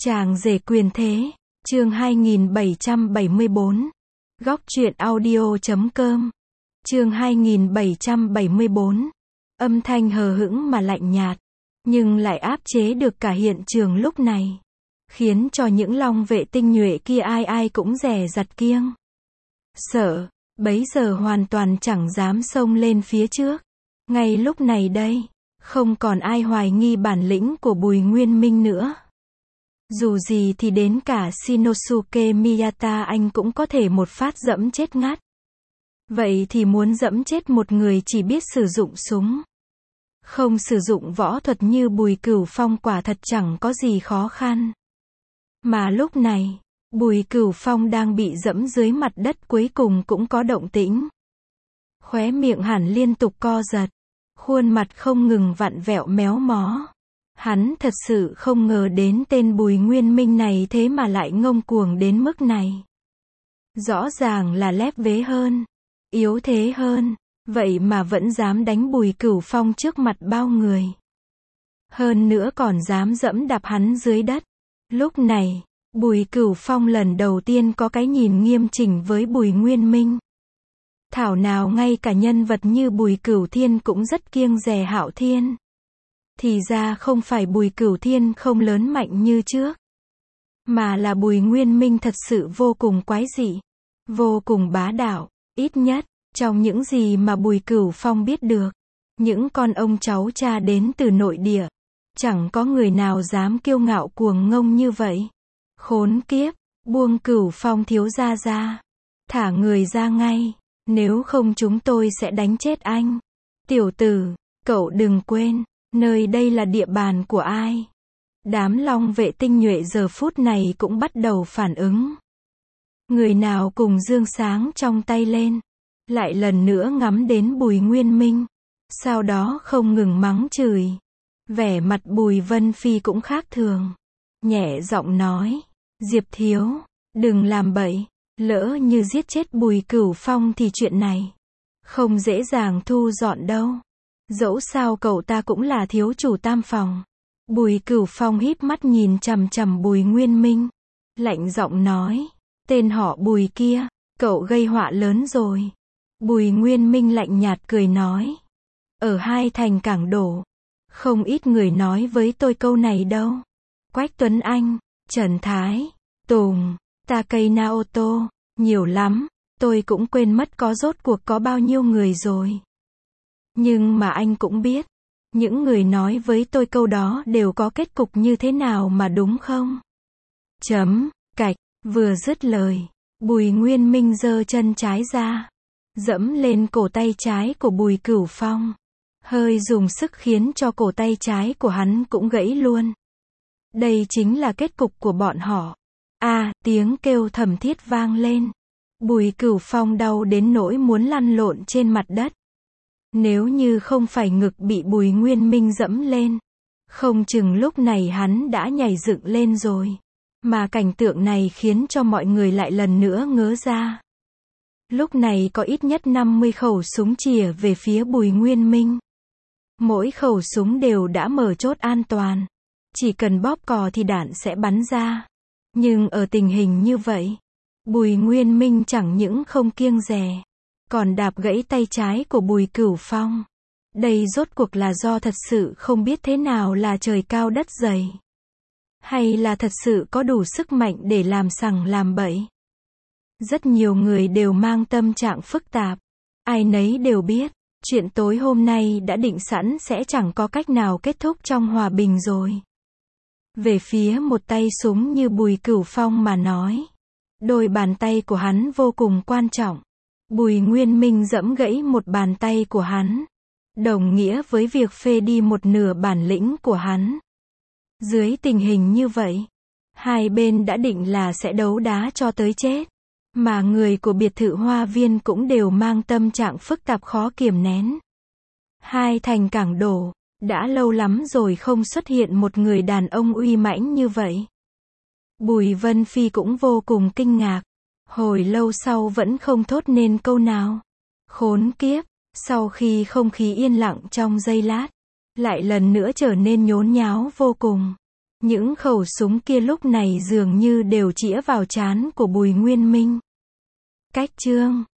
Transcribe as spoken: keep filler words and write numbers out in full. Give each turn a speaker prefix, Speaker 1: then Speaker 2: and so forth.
Speaker 1: Chàng rể quyền thế, chương hai nghìn bảy trăm bảy mươi bốn. Góc truyện audio chấm com. Chương hai nghìn bảy trăm bảy mươi bốn. Âm thanh hờ hững mà lạnh nhạt, nhưng lại áp chế được cả hiện trường lúc này, khiến cho những long vệ tinh nhuệ kia ai ai cũng dè dặt kiêng sợ, bấy giờ hoàn toàn chẳng dám xông lên phía trước. Ngay lúc này đây, không còn ai hoài nghi bản lĩnh của Bùi Nguyên Minh nữa. Dù gì thì đến cả Shinosuke Miyata anh cũng có thể một phát dẫm chết ngắt. Vậy thì muốn dẫm chết một người chỉ biết sử dụng súng, không sử dụng võ thuật như Bùi Cửu Phong quả thật chẳng có gì khó khăn. Mà lúc này, Bùi Cửu Phong đang bị dẫm dưới mặt đất cuối cùng cũng có động tĩnh. Khóe miệng hắn liên tục co giật, khuôn mặt không ngừng vặn vẹo méo mó. Hắn thật sự không ngờ đến tên Bùi Nguyên Minh này thế mà lại ngông cuồng đến mức này. Rõ ràng là lép vế hơn, yếu thế hơn, vậy mà vẫn dám đánh Bùi Cửu Phong trước mặt bao người. Hơn nữa còn dám dẫm đạp hắn dưới đất. Lúc này, Bùi Cửu Phong lần đầu tiên có cái nhìn nghiêm chỉnh với Bùi Nguyên Minh. Thảo nào ngay cả nhân vật như Bùi Cửu Thiên cũng rất kiêng dè Hạo Thiên. Thì ra không phải Bùi Cửu Thiên không lớn mạnh như trước, mà là Bùi Nguyên Minh thật sự vô cùng quái dị, vô cùng bá đạo. Ít nhất, trong những gì mà Bùi Cửu Phong biết được, những con ông cháu cha đến từ nội địa, chẳng có người nào dám kiêu ngạo cuồng ngông như vậy. Khốn kiếp, buông Cửu Phong thiếu gia ra, thả người ra ngay, nếu không chúng tôi sẽ đánh chết anh. Tiểu tử, cậu đừng quên, nơi đây là địa bàn của ai. Đám long vệ tinh nhuệ giờ phút này cũng bắt đầu phản ứng. Người nào cùng dương sáng trong tay lên, lại lần nữa ngắm đến Bùi Nguyên Minh, sau đó không ngừng mắng chửi. Vẻ mặt Bùi Vân Phi cũng khác thường, nhẹ giọng nói, Diệp thiếu, đừng làm bậy, lỡ như giết chết Bùi Cửu Phong thì chuyện này không dễ dàng thu dọn đâu. Dẫu sao cậu ta cũng là thiếu chủ tam phòng. Bùi Cửu Phong híp mắt nhìn chằm chằm Bùi Nguyên Minh, lạnh giọng nói, tên họ Bùi kia, cậu gây họa lớn rồi. Bùi Nguyên Minh lạnh nhạt cười nói, ở hai thành Cảng Đổ, không ít người nói với tôi câu này đâu. Quách Tuấn Anh, Trần Thái, Tùng, Takei Naoto, nhiều lắm, tôi cũng quên mất có rốt cuộc có bao nhiêu người rồi. Nhưng mà anh cũng biết, những người nói với tôi câu đó đều có kết cục như thế nào mà đúng không? Chấm, cạch, vừa dứt lời, Bùi Nguyên Minh giơ chân trái ra, dẫm lên cổ tay trái của Bùi Cửu Phong, hơi dùng sức khiến cho cổ tay trái của hắn cũng gãy luôn. Đây chính là kết cục của bọn họ. A, à, tiếng kêu thầm thiết vang lên. Bùi Cửu Phong đau đến nỗi muốn lăn lộn trên mặt đất. Nếu như không phải ngực bị Bùi Nguyên Minh dẫm lên, không chừng lúc này hắn đã nhảy dựng lên rồi. Mà cảnh tượng này khiến cho mọi người lại lần nữa ngớ ra. Lúc này có ít nhất năm mươi khẩu súng chĩa về phía Bùi Nguyên Minh. Mỗi khẩu súng đều đã mở chốt an toàn. Chỉ cần bóp cò thì đạn sẽ bắn ra. Nhưng ở tình hình như vậy, Bùi Nguyên Minh chẳng những không kiêng dè, còn đạp gãy tay trái của Bùi Cửu Phong. Đây rốt cuộc là do thật sự không biết thế nào là trời cao đất dày, hay là thật sự có đủ sức mạnh để làm sằng làm bậy. Rất nhiều người đều mang tâm trạng phức tạp. Ai nấy đều biết, chuyện tối hôm nay đã định sẵn sẽ chẳng có cách nào kết thúc trong hòa bình rồi. Về phía một tay súng như Bùi Cửu Phong mà nói, đôi bàn tay của hắn vô cùng quan trọng. Bùi Nguyên Minh dẫm gãy một bàn tay của hắn, đồng nghĩa với việc phê đi một nửa bản lĩnh của hắn. Dưới tình hình như vậy, hai bên đã định là sẽ đấu đá cho tới chết. Mà người của biệt thự Hoa Viên cũng đều mang tâm trạng phức tạp khó kiềm nén. Hai thành Cảng Đổ, đã lâu lắm rồi không xuất hiện một người đàn ông uy mãnh như vậy. Bùi Vân Phi cũng vô cùng kinh ngạc. Hồi lâu sau vẫn không thốt nên câu nào. Khốn kiếp, sau khi không khí yên lặng trong giây lát, lại lần nữa trở nên nhốn nháo vô cùng. Những khẩu súng kia lúc này dường như đều chĩa vào trán của Bùi Nguyên Minh. Cách chương